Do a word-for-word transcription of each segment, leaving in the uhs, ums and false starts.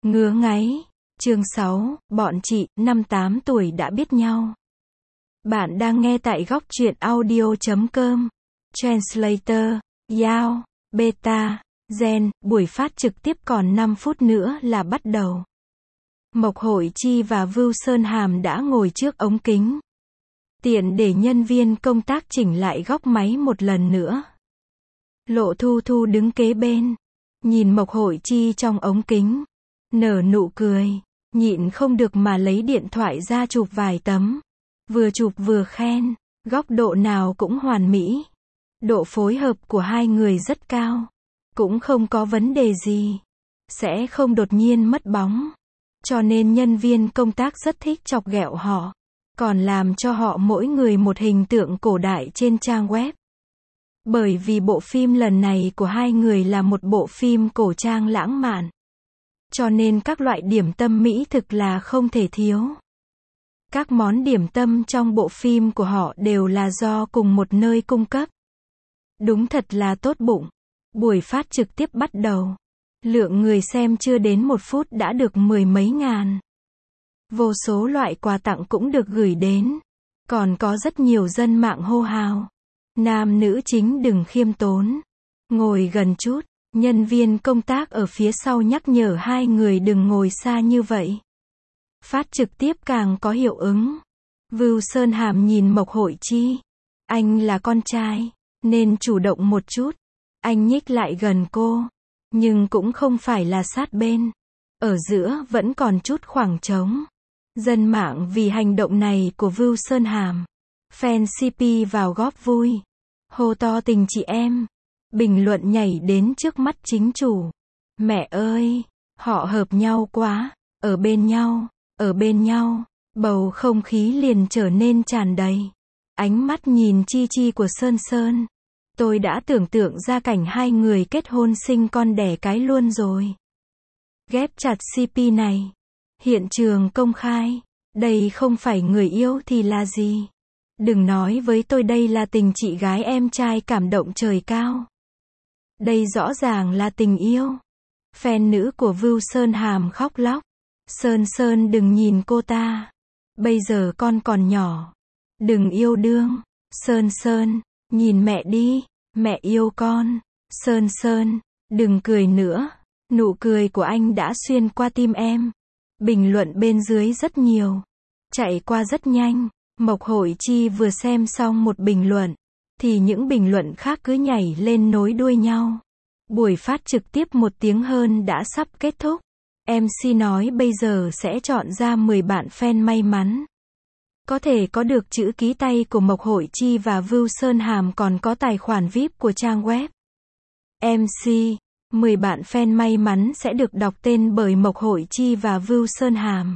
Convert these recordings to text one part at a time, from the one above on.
Ngứa ngáy. Chương sáu, bọn chị, năm tám tuổi đã biết nhau. Bạn đang nghe tại góc truyện audio chấm com. Translator, Yao, Beta, Gen, buổi phát trực tiếp còn năm phút nữa là bắt đầu. Mộc Hội Chi và Vưu Sơn Hàm đã ngồi trước ống kính. Tiện để nhân viên công tác chỉnh lại góc máy một lần nữa. Lộ Thu Thu đứng kế bên, nhìn Mộc Hội Chi trong ống kính, nở nụ cười, nhịn không được mà lấy điện thoại ra chụp vài tấm. Vừa chụp vừa khen, góc độ nào cũng hoàn mỹ. Độ phối hợp của hai người rất cao, cũng không có vấn đề gì, sẽ không đột nhiên mất bóng. Cho nên nhân viên công tác rất thích chọc ghẹo họ, còn làm cho họ mỗi người một hình tượng cổ đại trên trang web. Bởi vì bộ phim lần này của hai người là một bộ phim cổ trang lãng mạn, cho nên các loại điểm tâm mỹ thực là không thể thiếu. Các món điểm tâm trong bộ phim của họ đều là do cùng một nơi cung cấp. Đúng thật là tốt bụng. Buổi phát trực tiếp bắt đầu. Lượng người xem chưa đến một phút đã được mười mấy ngàn. Vô số loại quà tặng cũng được gửi đến. Còn có rất nhiều dân mạng hô hào. Nam nữ chính đừng khiêm tốn. Ngồi gần chút. Nhân viên công tác ở phía sau nhắc nhở hai người đừng ngồi xa như vậy. Phát trực tiếp càng có hiệu ứng. Vưu Sơn Hàm nhìn Mộc Hội Chi. Anh là con trai, nên chủ động một chút. Anh nhích lại gần cô, nhưng cũng không phải là sát bên. Ở giữa vẫn còn chút khoảng trống. Dân mạng vì hành động này của Vưu Sơn Hàm, fan xê pê vào góp vui, hô to tình chị em. Bình luận nhảy đến trước mắt chính chủ. Mẹ ơi, họ hợp nhau quá, ở bên nhau, ở bên nhau, bầu không khí liền trở nên tràn đầy. Ánh mắt nhìn chi chi của Sơn Sơn. Tôi đã tưởng tượng ra cảnh hai người kết hôn sinh con đẻ cái luôn rồi. Ghép chặt xê pê này. Hiện trường công khai. Đây không phải người yêu thì là gì? Đừng nói với tôi đây là tình chị gái em trai cảm động trời cao. Đây rõ ràng là tình yêu. Fan nữ của Vưu Sơn Hàm khóc lóc. Sơn Sơn đừng nhìn cô ta. Bây giờ con còn nhỏ. Đừng yêu đương. Sơn Sơn, nhìn mẹ đi. Mẹ yêu con. Sơn Sơn, đừng cười nữa. Nụ cười của anh đã xuyên qua tim em. Bình luận bên dưới rất nhiều. Chạy qua rất nhanh. Mộc Hội Chi vừa xem xong một bình luận, thì những bình luận khác cứ nhảy lên nối đuôi nhau. Buổi phát trực tiếp một tiếng hơn đã sắp kết thúc. em xê nói bây giờ sẽ chọn ra mười bạn fan may mắn. Có thể có được chữ ký tay của Mộc Hội Chi và Vưu Sơn Hàm còn có tài khoản vi ai pi của trang web. em xê, mười bạn fan may mắn sẽ được đọc tên bởi Mộc Hội Chi và Vưu Sơn Hàm.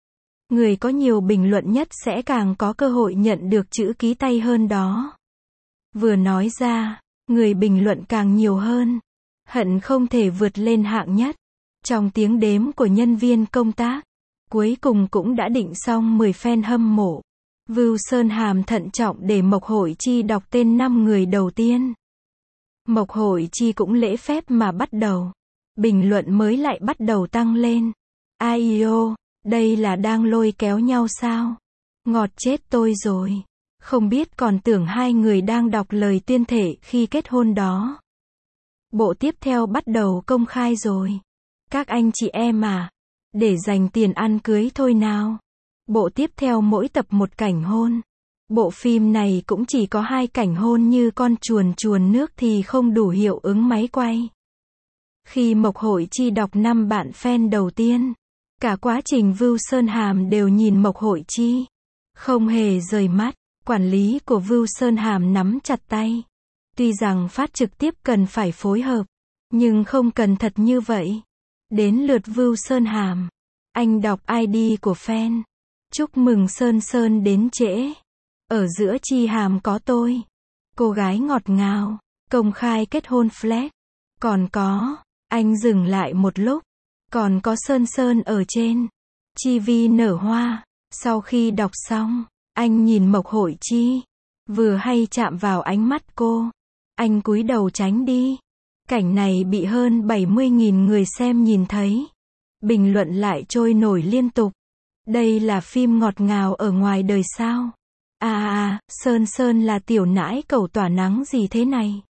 Người có nhiều bình luận nhất sẽ càng có cơ hội nhận được chữ ký tay hơn đó. Vừa nói ra, người bình luận càng nhiều hơn. Hận không thể vượt lên hạng nhất. Trong tiếng đếm của nhân viên công tác, cuối cùng cũng đã định xong mười fan hâm mộ. Vưu Sơn Hàm thận trọng để Mộc Hội Chi đọc tên năm người đầu tiên. Mộc Hội Chi cũng lễ phép mà bắt đầu. Bình luận mới lại bắt đầu tăng lên. Ai ô, đây là đang lôi kéo nhau sao? Ngọt chết tôi rồi. Không biết còn tưởng hai người đang đọc lời tuyên thệ khi kết hôn đó. Bộ tiếp theo bắt đầu công khai rồi. Các anh chị em à, để dành tiền ăn cưới thôi nào. Bộ tiếp theo mỗi tập một cảnh hôn. Bộ phim này cũng chỉ có hai cảnh hôn như con chuồn chuồn nước thì không đủ hiệu ứng máy quay. Khi Mộc Hội Chi đọc năm bạn fan đầu tiên, cả quá trình Vưu Sơn Hàm đều nhìn Mộc Hội Chi, không hề rời mắt. Quản lý của Vưu Sơn Hàm nắm chặt tay. Tuy rằng phát trực tiếp cần phải phối hợp, nhưng không cần thật như vậy. Đến lượt Vưu Sơn Hàm. Anh đọc i đê của fan. Chúc mừng Sơn Sơn đến trễ. Ở giữa Chi Hàm có tôi. Cô gái ngọt ngào. Công khai kết hôn flex. Còn có. Anh dừng lại một lúc. Còn có Sơn Sơn ở trên. Chi vi nở hoa. Sau khi đọc xong, anh nhìn Mộc Hội Chi. Vừa hay chạm vào ánh mắt cô. Anh cúi đầu tránh đi. Cảnh này bị hơn bảy mươi nghìn người xem nhìn thấy. Bình luận lại trôi nổi liên tục. Đây là phim ngọt ngào ở ngoài đời sao? À à, Sơn Sơn là tiểu nãi cẩu tỏa nắng gì thế này?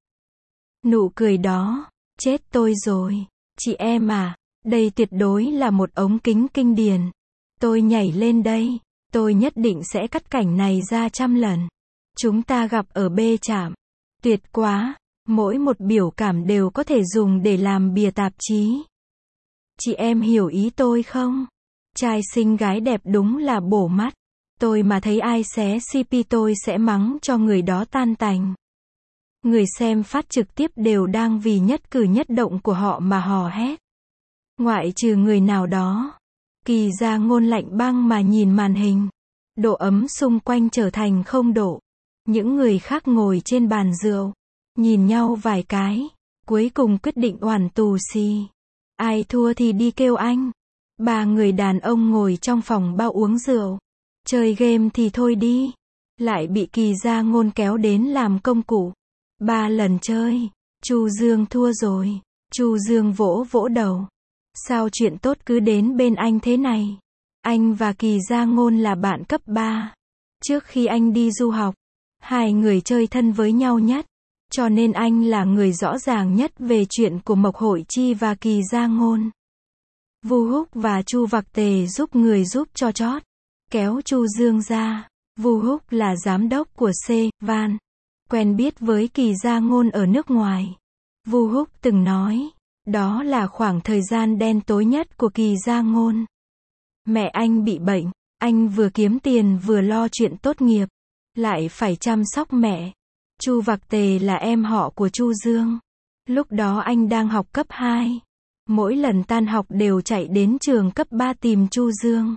Nụ cười đó, chết tôi rồi. Chị em à, đây tuyệt đối là một ống kính kinh điển. Tôi nhảy lên đây, tôi nhất định sẽ cắt cảnh này ra trăm lần. Chúng ta gặp ở B trạm. Tuyệt quá, mỗi một biểu cảm đều có thể dùng để làm bìa tạp chí. Chị em hiểu ý tôi không? Trai xinh gái đẹp đúng là bổ mắt. Tôi mà thấy ai xé xê pê tôi sẽ mắng cho người đó tan tành. Người xem phát trực tiếp đều đang vì nhất cử nhất động của họ mà hò hét. Ngoại trừ người nào đó. Kỳ Gia Ngôn lạnh băng mà nhìn màn hình. Độ ấm xung quanh trở thành không độ. Những người khác ngồi trên bàn rượu, nhìn nhau vài cái, cuối cùng quyết định oản tù xì. Ai thua thì đi kêu anh. Ba người đàn ông ngồi trong phòng bao uống rượu. Chơi game thì thôi đi. Lại bị Kỳ Gia Ngôn kéo đến làm công cụ. Ba lần chơi, Chu Dương thua rồi. Chu Dương vỗ vỗ đầu. Sao chuyện tốt cứ đến bên anh thế này? Anh và Kỳ Gia Ngôn là bạn cấp ba. Trước khi anh đi du học, hai người chơi thân với nhau nhất. Cho nên anh là người rõ ràng nhất về chuyện của Mộc Hội Chi và Kỳ Gia Ngôn. Vu Húc và Chu Vạc Tề giúp người giúp cho chót. Kéo Chu Dương ra. Vu Húc là giám đốc của C. Van. Quen biết với Kỳ Gia Ngôn ở nước ngoài. Vu Húc từng nói, đó là khoảng thời gian đen tối nhất của Kỳ Gia Ngôn. Mẹ anh bị bệnh, anh vừa kiếm tiền vừa lo chuyện tốt nghiệp, lại phải chăm sóc mẹ. Chu Vạc Tề là em họ của Chu Dương. Lúc đó anh đang học cấp hai. Mỗi lần tan học đều chạy đến trường cấp ba tìm Chu Dương.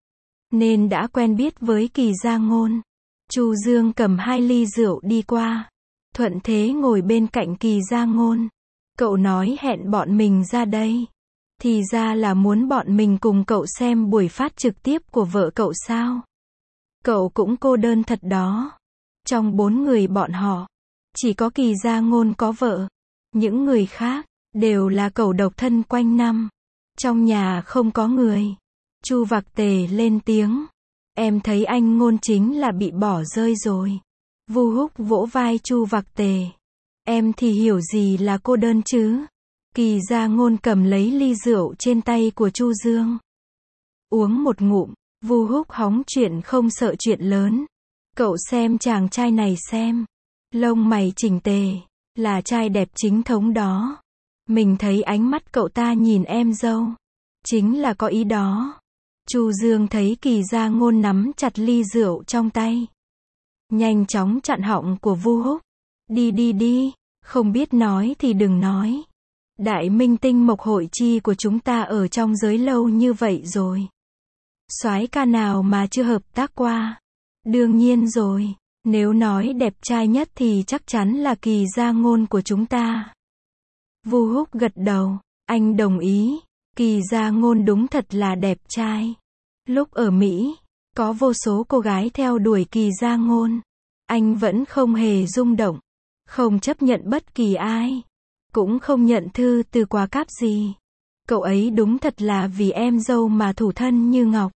Nên đã quen biết với Kỳ Gia Ngôn. Chu Dương cầm hai ly rượu đi qua. Thuận thế ngồi bên cạnh Kỳ Gia Ngôn. Cậu nói hẹn bọn mình ra đây. Thì ra là muốn bọn mình cùng cậu xem buổi phát trực tiếp của vợ cậu sao? Cậu cũng cô đơn thật đó. Trong bốn người bọn họ, chỉ có Kỳ Gia Ngôn có vợ. Những người khác, đều là cậu độc thân quanh năm. Trong nhà không có người. Chu Vạc Tề lên tiếng. Em thấy anh Ngôn chính là bị bỏ rơi rồi. Vu Húc vỗ vai Chu Vạc Tề. Em thì hiểu gì là cô đơn chứ? Kỳ Gia Ngôn cầm lấy ly rượu trên tay của Chu Dương. Uống một ngụm, Vu Húc hóng chuyện không sợ chuyện lớn. Cậu xem chàng trai này xem. Lông mày chỉnh tề, là trai đẹp chính thống đó. Mình thấy ánh mắt cậu ta nhìn em dâu. Chính là có ý đó. Chu Dương thấy Kỳ Gia Ngôn nắm chặt ly rượu trong tay. Nhanh chóng chặn họng của Vu Húc. Đi đi đi, không biết nói thì đừng nói. Đại minh tinh Mộc Hội Chi của chúng ta ở trong giới lâu như vậy rồi. Soái ca nào mà chưa hợp tác qua? Đương nhiên rồi, nếu nói đẹp trai nhất thì chắc chắn là Kỳ Gia Ngôn của chúng ta. Vu Húc gật đầu, anh đồng ý. Kỳ Gia Ngôn đúng thật là đẹp trai. Lúc ở Mỹ, có vô số cô gái theo đuổi Kỳ Gia Ngôn. Anh vẫn không hề rung động, không chấp nhận bất kỳ ai, cũng không nhận thư từ quà cáp gì. Cậu ấy đúng thật là vì em dâu mà thủ thân như ngọc.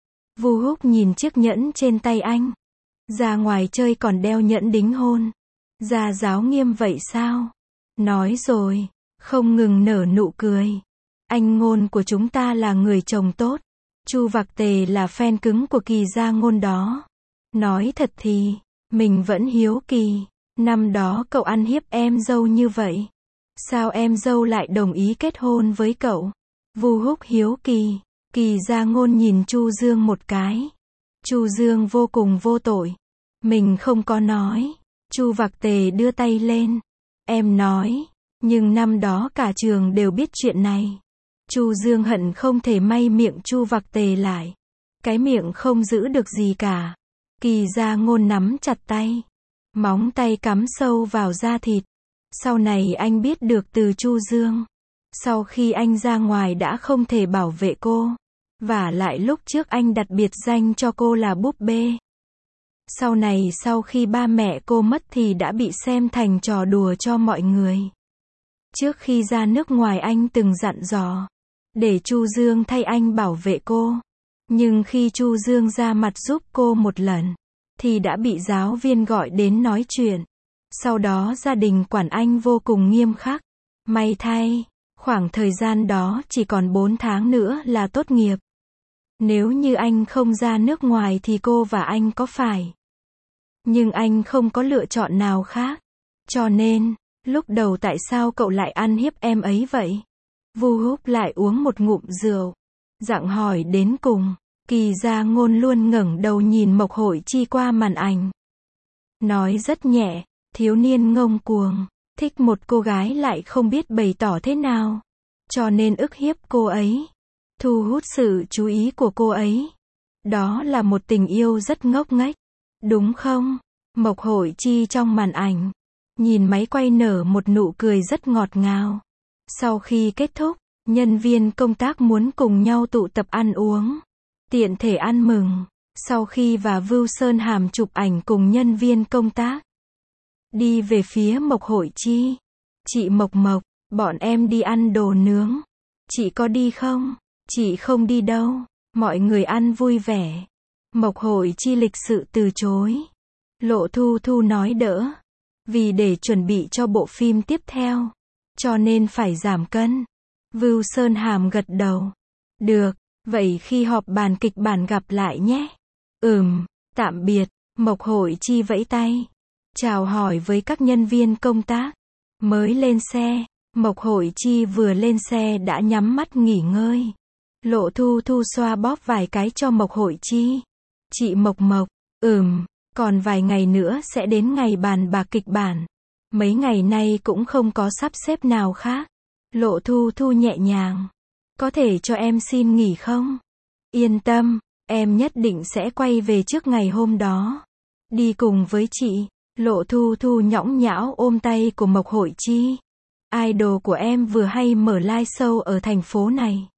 Vu Húc nhìn chiếc nhẫn trên tay anh. Ra ngoài chơi còn đeo nhẫn đính hôn. Gia giáo nghiêm vậy sao? Nói rồi, không ngừng nở nụ cười. Anh Ngôn của chúng ta là người chồng tốt. Chu Vạc Tề là fan cứng của Kỳ Gia Ngôn đó. Nói thật thì, mình vẫn hiếu kỳ. Năm đó cậu ăn hiếp em dâu như vậy. Sao em dâu lại đồng ý kết hôn với cậu? Vu Húc hiếu kỳ. Kỳ Gia Ngôn nhìn Chu Dương một cái. Chu Dương vô cùng vô tội. Mình không có nói. Chu Vạc Tề đưa tay lên. Em nói. Nhưng năm đó cả trường đều biết chuyện này. Chu Dương hận không thể may miệng Chu Vạc Tề lại. Cái miệng không giữ được gì cả. Kỳ Gia Ngôn nắm chặt tay. Móng tay cắm sâu vào da thịt. Sau này anh biết được từ Chu Dương. Sau khi anh ra ngoài đã không thể bảo vệ cô. Và lại lúc trước anh đặt biệt danh cho cô là búp bê. Sau này sau khi ba mẹ cô mất thì đã bị xem thành trò đùa cho mọi người. Trước khi ra nước ngoài anh từng dặn dò. để Chu Dương thay anh bảo vệ cô. Nhưng khi Chu Dương ra mặt giúp cô một lần, thì đã bị giáo viên gọi đến nói chuyện. Sau đó gia đình quản anh vô cùng nghiêm khắc. May thay, khoảng thời gian đó chỉ còn bốn tháng nữa là tốt nghiệp. Nếu như anh không ra nước ngoài thì cô và anh có phải. Nhưng anh không có lựa chọn nào khác. Cho nên, lúc đầu tại sao cậu lại ăn hiếp em ấy vậy? Vu Húc lại uống một ngụm rượu. Dặng hỏi đến cùng. Kỳ Gia Ngôn luôn ngẩng đầu nhìn Mộc Hội Chi qua màn ảnh. Nói rất nhẹ, thiếu niên ngông cuồng, thích một cô gái lại không biết bày tỏ thế nào. Cho nên ức hiếp cô ấy. Thu hút sự chú ý của cô ấy. Đó là một tình yêu rất ngốc nghếch. Đúng không? Mộc Hội Chi trong màn ảnh. Nhìn máy quay nở một nụ cười rất ngọt ngào. Sau khi kết thúc, nhân viên công tác muốn cùng nhau tụ tập ăn uống. Tiện thể ăn mừng. Sau khi và Vưu Sơn Hàm chụp ảnh cùng nhân viên công tác. Đi về phía Mộc Hội Chi. Chị Mộc Mộc, bọn em đi ăn đồ nướng. Chị có đi không? Chị không đi đâu. Mọi người ăn vui vẻ. Mộc Hội Chi lịch sự từ chối. Lộ Thu Thu nói đỡ. Vì để chuẩn bị cho bộ phim tiếp theo. Cho nên phải giảm cân. Vưu Sơn Hàm gật đầu. Được, vậy khi họp bàn kịch bản gặp lại nhé. Ừm, tạm biệt. Mộc Hội Chi vẫy tay. Chào hỏi với các nhân viên công tác. Mới lên xe. Mộc Hội Chi vừa lên xe đã nhắm mắt nghỉ ngơi. Lộ Thu Thu xoa bóp vài cái cho Mộc Hội Chi. Chị Mộc Mộc, ừm, còn vài ngày nữa sẽ đến ngày bàn bạc kịch bản. Mấy ngày nay cũng không có sắp xếp nào khác. Lộ Thu Thu nhẹ nhàng. Có thể cho em xin nghỉ không? Yên tâm, em nhất định sẽ quay về trước ngày hôm đó. Đi cùng với chị. Lộ Thu Thu nhõng nhẽo ôm tay của Mộc Hội Chi. Idol của em vừa hay mở live show ở thành phố này.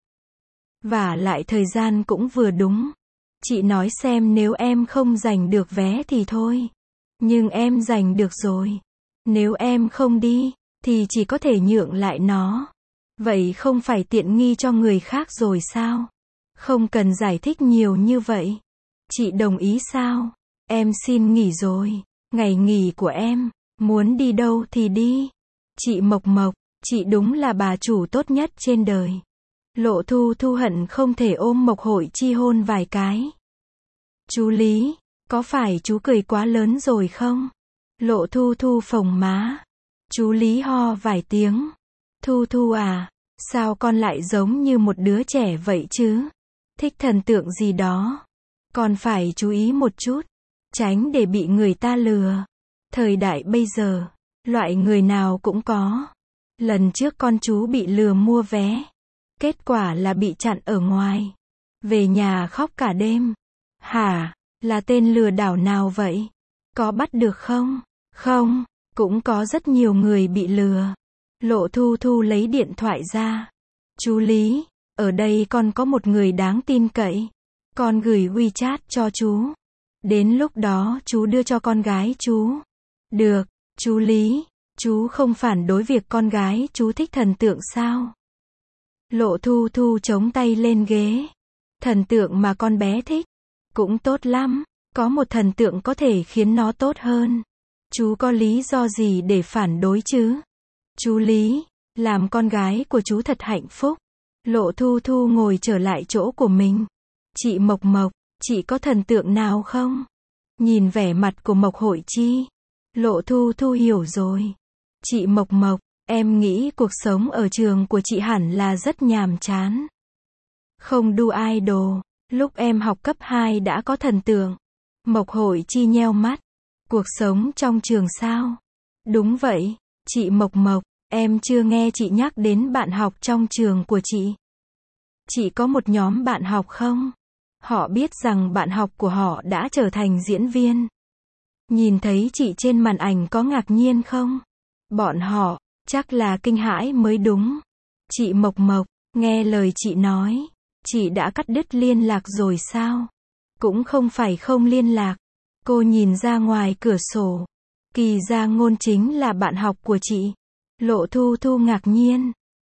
Và lại thời gian cũng vừa đúng. Chị nói xem nếu em không giành được vé thì thôi. Nhưng em giành được rồi. Nếu em không đi, thì chỉ có thể nhượng lại nó. Vậy không phải tiện nghi cho người khác rồi sao? Không cần giải thích nhiều như vậy. Chị đồng ý sao? Em xin nghỉ rồi. Ngày nghỉ của em. Muốn đi đâu thì đi. Chị Mộc Mộc, chị đúng là bà chủ tốt nhất trên đời. Lộ Thu Thu hận không thể ôm Mộc Hội Chi hôn vài cái. Chú Lý, có phải chú cười quá lớn rồi không? Lộ Thu Thu phồng má. Chú Lý ho vài tiếng. Thu Thu à, sao con lại giống như một đứa trẻ vậy chứ? Thích thần tượng gì đó. Con phải chú ý một chút. Tránh để bị người ta lừa. Thời đại bây giờ, loại người nào cũng có. Lần trước con chú bị lừa mua vé. Kết quả là bị chặn ở ngoài. Về nhà khóc cả đêm. Hả? Là tên lừa đảo nào vậy? Có bắt được không? Không, cũng có rất nhiều người bị lừa. Lộ Thu Thu lấy điện thoại ra. Chú Lý, ở đây con có một người đáng tin cậy. Con gửi WeChat cho chú. Đến lúc đó chú đưa cho con gái chú. Được, chú Lý, chú không phản đối việc con gái chú thích thần tượng sao? Lộ Thu Thu chống tay lên ghế. Thần tượng mà con bé thích. Cũng tốt lắm. Có một thần tượng có thể khiến nó tốt hơn. Chú có lý do gì để phản đối chứ? Chú Lý, làm con gái của chú thật hạnh phúc. Lộ Thu Thu ngồi trở lại chỗ của mình. Chị Mộc Mộc, chị có thần tượng nào không? Nhìn vẻ mặt của Mộc Hội Chi. Lộ Thu Thu hiểu rồi. Chị Mộc Mộc, em nghĩ cuộc sống ở trường của chị hẳn là rất nhàm chán. Không đu idol. Lúc em học cấp hai đã có thần tượng. Mộc Hội Chi nheo mắt. Cuộc sống trong trường sao? Đúng vậy, chị Mộc Mộc, em chưa nghe chị nhắc đến bạn học trong trường của chị. Chị có một nhóm bạn học không? Họ biết rằng bạn học của họ đã trở thành diễn viên. Nhìn thấy chị trên màn ảnh có ngạc nhiên không? Bọn họ, chắc là kinh hãi mới đúng. Chị Mộc Mộc, nghe lời chị nói. Chị đã cắt đứt liên lạc rồi sao? Cũng không phải không liên lạc. Cô nhìn ra ngoài cửa sổ. Kỳ Gia Ngôn chính là bạn học của chị. Lộ Thu Thu ngạc nhiên.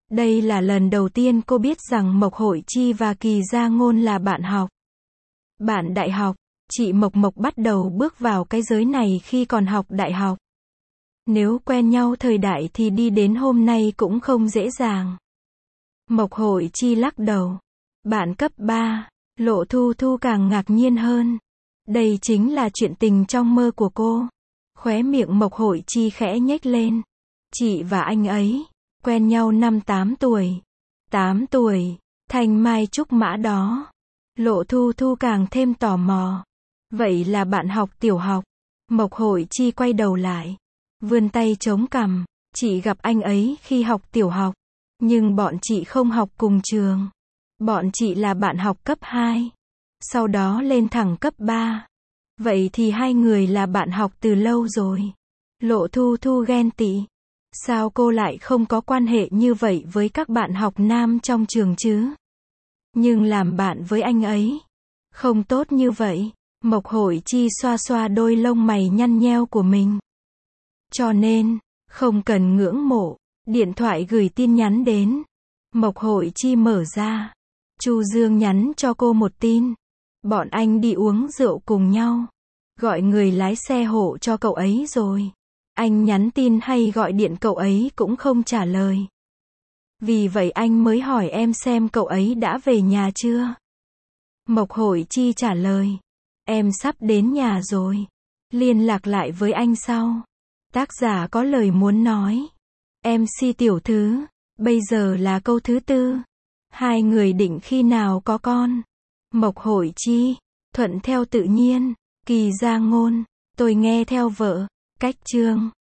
Đây là lần đầu tiên cô biết rằng Mộc Hội Chi và Kỳ Gia Ngôn là bạn học. Bạn đại học, chị Mộc Mộc bắt đầu bước vào cái giới này khi còn học đại học. Nếu quen nhau thời đại thì đi đến hôm nay cũng không dễ dàng. Mộc Hội Chi lắc đầu. Bạn cấp ba, Lộ Thu Thu càng ngạc nhiên hơn. Đây chính là chuyện tình trong mơ của cô. Khóe miệng Mộc Hội Chi khẽ nhếch lên. Chị và anh ấy, quen nhau năm tám tuổi. tám tuổi, thanh mai trúc mã đó. Lộ Thu Thu càng thêm tò mò. Vậy là bạn học tiểu học. Mộc Hội Chi quay đầu lại. Vươn tay chống cằm. Chị gặp anh ấy khi học tiểu học. Nhưng bọn chị không học cùng trường. Bọn chị là bạn học cấp hai. Sau đó lên thẳng cấp ba. Vậy thì hai người là bạn học từ lâu rồi. Lộ Thu Thu ghen tị. Sao cô lại không có quan hệ như vậy với các bạn học nam trong trường chứ? Nhưng làm bạn với anh ấy không tốt như vậy. Mộc Hội Chi xoa xoa đôi lông mày nhăn nheo của mình. Cho nên, không cần ngưỡng mộ. Điện thoại gửi tin nhắn đến. Mộc Hội Chi mở ra. Chu Dương nhắn cho cô một tin. Bọn anh đi uống rượu cùng nhau. Gọi người lái xe hộ cho cậu ấy rồi. Anh nhắn tin hay gọi điện cậu ấy cũng không trả lời. Vì vậy anh mới hỏi em xem cậu ấy đã về nhà chưa. Mộc Hội Chi trả lời. Em sắp đến nhà rồi. Liên lạc lại với anh sau. Tác giả có lời muốn nói. em xê tiểu thư, bây giờ là câu thứ tư. Hai người định khi nào có con? Mộc Hội Chi, thuận theo tự nhiên. Kỳ Gia Ngôn, tôi nghe theo vợ. Cách chương